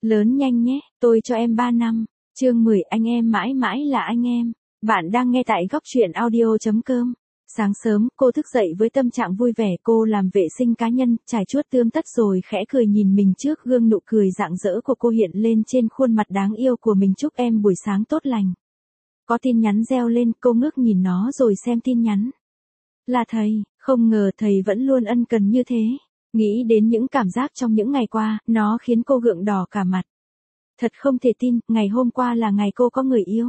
Lớn nhanh nhé, tôi cho em 3 năm. Chương 10 anh em mãi mãi là anh em. Bạn đang nghe tại góc truyện audio.com. Sáng sớm, cô thức dậy với tâm trạng vui vẻ, cô làm vệ sinh cá nhân, chải chuốt tươm tất rồi khẽ cười nhìn mình trước gương, nụ cười rạng rỡ của cô hiện lên trên khuôn mặt đáng yêu của mình. Chúc em buổi sáng tốt lành. Có tin nhắn reo lên, cô ngước nhìn nó rồi xem tin nhắn. Là thầy, không ngờ thầy vẫn luôn ân cần như thế. Nghĩ đến những cảm giác trong những ngày qua, nó khiến cô gượng đỏ cả mặt. Thật không thể tin, ngày hôm qua là ngày cô có người yêu.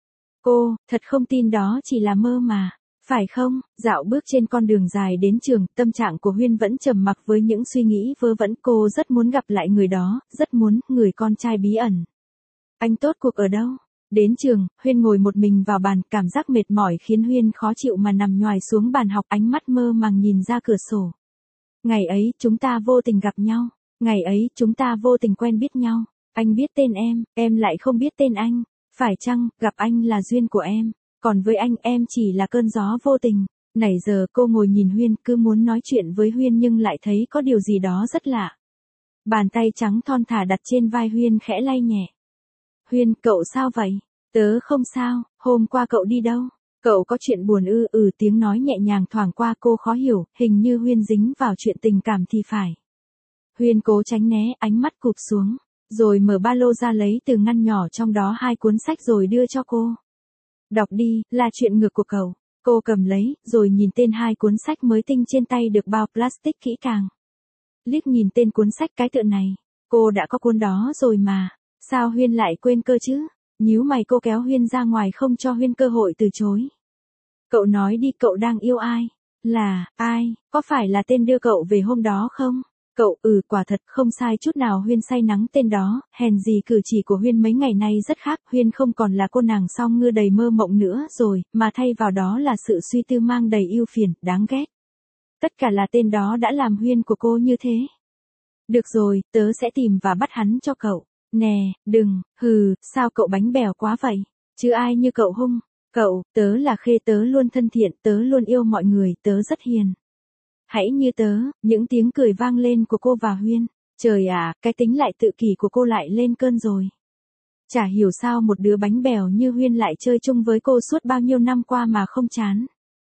Cô, thật không tin đó chỉ là mơ mà. Phải không? Dạo bước trên con đường dài đến trường, tâm trạng của Huyên vẫn trầm mặc với những suy nghĩ vớ vẩn. Cô rất muốn gặp lại người đó, rất muốn, người con trai bí ẩn. Anh tốt cuộc ở đâu? Đến trường, Huyên ngồi một mình vào bàn, cảm giác mệt mỏi khiến Huyên khó chịu mà nằm nhoài xuống bàn học, ánh mắt mơ màng nhìn ra cửa sổ. Ngày ấy, chúng ta vô tình gặp nhau. Ngày ấy, chúng ta vô tình quen biết nhau. Anh biết tên em lại không biết tên anh. Phải chăng, gặp anh là duyên của em, còn với anh em chỉ là cơn gió vô tình. Nãy giờ cô ngồi nhìn Huyên, cứ muốn nói chuyện với Huyên nhưng lại thấy có điều gì đó rất lạ. Bàn tay trắng thon thả đặt trên vai Huyên khẽ lay nhẹ. Huyên, cậu sao vậy? Tớ không sao, hôm qua cậu đi đâu? Cậu có chuyện buồn ư? Tiếng nói nhẹ nhàng thoảng qua, cô khó hiểu, hình như Huyên dính vào chuyện tình cảm thì phải. Huyên cố tránh né, ánh mắt cụp xuống, rồi mở ba lô ra lấy từ ngăn nhỏ trong đó 2 cuốn sách rồi đưa cho cô. Đọc đi, là chuyện ngược của cậu. Cô cầm lấy, rồi nhìn tên 2 cuốn sách mới tinh trên tay được bao plastic kỹ càng. Liếc nhìn tên cuốn sách, cái tựa này, cô đã có cuốn đó rồi mà. Sao Huyên lại quên cơ chứ? Nhíu mày, cô kéo Huyên ra ngoài không cho Huyên cơ hội từ chối. Cậu nói đi, cậu đang yêu ai? Là, ai? Có phải là tên đưa cậu về hôm đó không? Cậu, quả thật, không sai chút nào. Huyên say nắng tên đó, hèn gì cử chỉ của Huyên mấy ngày nay rất khác. Huyên không còn là cô nàng song ngư đầy mơ mộng nữa rồi, mà thay vào đó là sự suy tư mang đầy ưu phiền, đáng ghét. Tất cả là tên đó đã làm Huyên của cô như thế. Được rồi, tớ sẽ tìm và bắt hắn cho cậu. Nè, đừng, sao cậu bánh bèo quá vậy? Chứ ai như cậu hung? Cậu, tớ là Khê, tớ luôn thân thiện, tớ luôn yêu mọi người, tớ rất hiền. Hãy như tớ. Những tiếng cười vang lên của cô và Huyên. Trời ạ, cái tính lại tự kỷ của cô lại lên cơn rồi. Chả hiểu sao một đứa bánh bèo như Huyên lại chơi chung với cô suốt bao nhiêu năm qua mà không chán.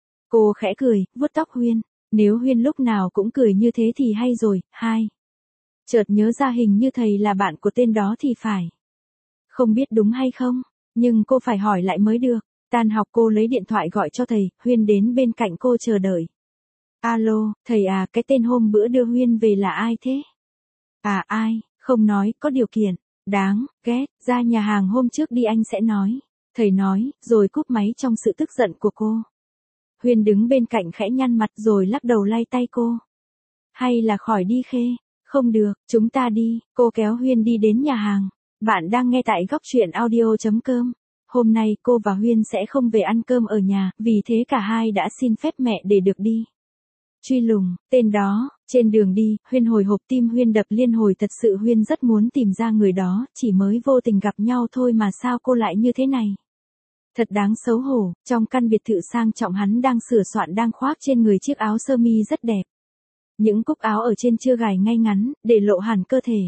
Cô khẽ cười, vuốt tóc Huyên. Nếu Huyên lúc nào cũng cười như thế thì hay rồi. Chợt nhớ ra hình như thầy là bạn của tên đó thì phải. Không biết đúng hay không, nhưng cô phải hỏi lại mới được. Tan học cô lấy điện thoại gọi cho thầy, Huyên đến bên cạnh cô chờ đợi. Alo, thầy à, cái tên hôm bữa đưa Huyên về là ai thế? À ai, không nói, có điều kiện. Đáng ghét, ra nhà hàng hôm trước đi anh sẽ nói. Thầy nói, rồi cúp máy trong sự tức giận của cô. Huyên đứng bên cạnh khẽ nhăn mặt rồi lắc đầu lay tay cô. Hay là khỏi đi Khê? Không được, chúng ta đi. Cô kéo Huyên đi đến nhà hàng. Bạn đang nghe tại góc truyện audio.com. Hôm nay cô và Huyên sẽ không về ăn cơm ở nhà, vì thế cả hai đã xin phép mẹ để được đi truy lùng tên đó. Trên đường đi, Huyên hồi hộp, tim Huyên đập liên hồi, thật sự Huyên rất muốn tìm ra người đó, chỉ mới vô tình gặp nhau thôi mà sao cô lại như thế này. Thật đáng xấu hổ. Trong căn biệt thự sang trọng, hắn đang sửa soạn, đang khoác trên người chiếc áo sơ mi rất đẹp. Những cúc áo ở trên chưa gài ngay ngắn, để lộ hẳn cơ thể.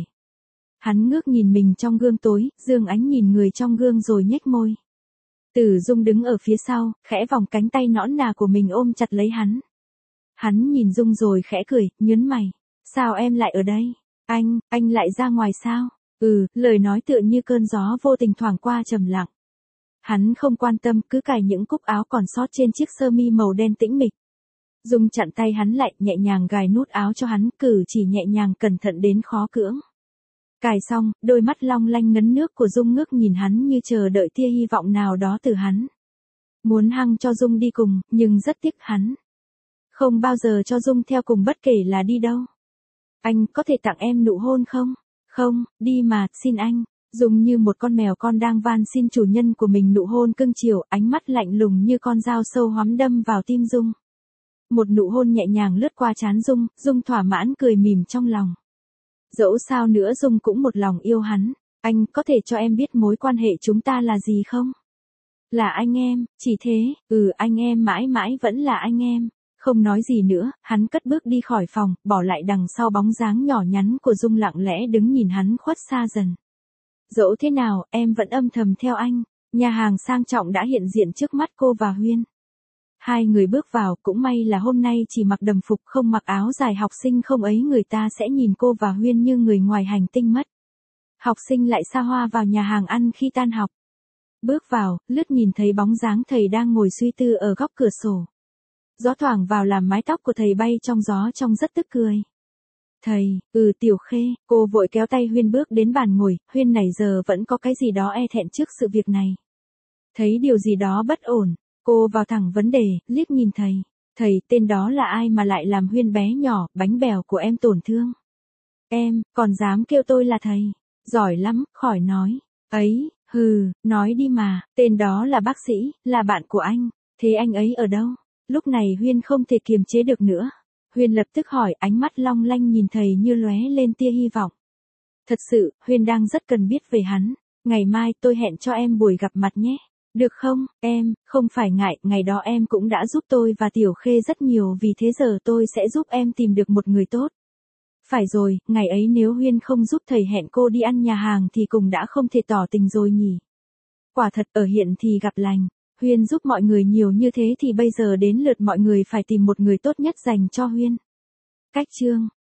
Hắn ngước nhìn mình trong gương tối, dương ánh nhìn người trong gương rồi nhếch môi. Tử Dung đứng ở phía sau, khẽ vòng cánh tay nõn nà của mình ôm chặt lấy hắn. Hắn nhìn Dung rồi khẽ cười, nhớn mày. Sao em lại ở đây? Anh lại ra ngoài sao? Lời nói tựa như cơn gió vô tình thoảng qua trầm lặng. Hắn không quan tâm, cứ cài những cúc áo còn sót trên chiếc sơ mi màu đen tĩnh mịch. Dung chặn tay hắn lại, nhẹ nhàng gài nút áo cho hắn, cử chỉ nhẹ nhàng cẩn thận đến khó cưỡng. Cài xong, đôi mắt long lanh ngấn nước của Dung ngước nhìn hắn như chờ đợi tia hy vọng nào đó từ hắn. Muốn hăng cho Dung đi cùng, nhưng rất tiếc hắn không bao giờ cho Dung theo cùng bất kể là đi đâu. Anh có thể tặng em nụ hôn không? Không, đi mà, xin anh. Dung như một con mèo con đang van xin chủ nhân của mình nụ hôn cưng chiều, ánh mắt lạnh lùng như con dao sâu hoắm đâm vào tim Dung. Một nụ hôn nhẹ nhàng lướt qua trán Dung, Dung thỏa mãn cười mỉm trong lòng. Dẫu sao nữa Dung cũng một lòng yêu hắn. Anh có thể cho em biết mối quan hệ chúng ta là gì không? Là anh em, chỉ thế. Anh em mãi mãi vẫn là anh em. Không nói gì nữa, hắn cất bước đi khỏi phòng, bỏ lại đằng sau bóng dáng nhỏ nhắn của Dung lặng lẽ đứng nhìn hắn khuất xa dần. Dẫu thế nào, em vẫn âm thầm theo anh. Nhà hàng sang trọng đã hiện diện trước mắt cô và Huyên. Hai người bước vào, cũng may là hôm nay chỉ mặc đồng phục không mặc áo dài học sinh, không ấy người ta sẽ nhìn cô và Huyên như người ngoài hành tinh mất. Học sinh lại xa hoa vào nhà hàng ăn khi tan học. Bước vào, lướt nhìn thấy bóng dáng thầy đang ngồi suy tư ở góc cửa sổ. Gió thoảng vào làm mái tóc của thầy bay trong gió trông rất tức cười. Thầy, Tiểu Khê, cô vội kéo tay Huyên bước đến bàn ngồi, Huyên này giờ vẫn có cái gì đó e thẹn trước sự việc này. Thấy điều gì đó bất ổn, cô vào thẳng vấn đề, liếc nhìn thầy. Thầy, tên đó là ai mà lại làm Huyên bé nhỏ, bánh bèo của em tổn thương? Em, còn dám kêu tôi là thầy? Giỏi lắm, khỏi nói. Ấy, nói đi mà, tên đó là bác sĩ, là bạn của anh. Thế anh ấy ở đâu? Lúc này Huyên không thể kiềm chế được nữa. Huyên lập tức hỏi, ánh mắt long lanh nhìn thầy như lóe lên tia hy vọng. Thật sự, Huyên đang rất cần biết về hắn. Ngày mai tôi hẹn cho em buổi gặp mặt nhé. Được không, em, không phải ngại, ngày đó em cũng đã giúp tôi và Tiểu Khê rất nhiều, vì thế giờ tôi sẽ giúp em tìm được một người tốt. Phải rồi, ngày ấy nếu Huyên không giúp thầy hẹn cô đi ăn nhà hàng thì cũng đã không thể tỏ tình rồi nhỉ. Quả thật, ở hiện thì gặp lành. Huyên giúp mọi người nhiều như thế thì bây giờ đến lượt mọi người phải tìm một người tốt nhất dành cho Huyên. Cách chương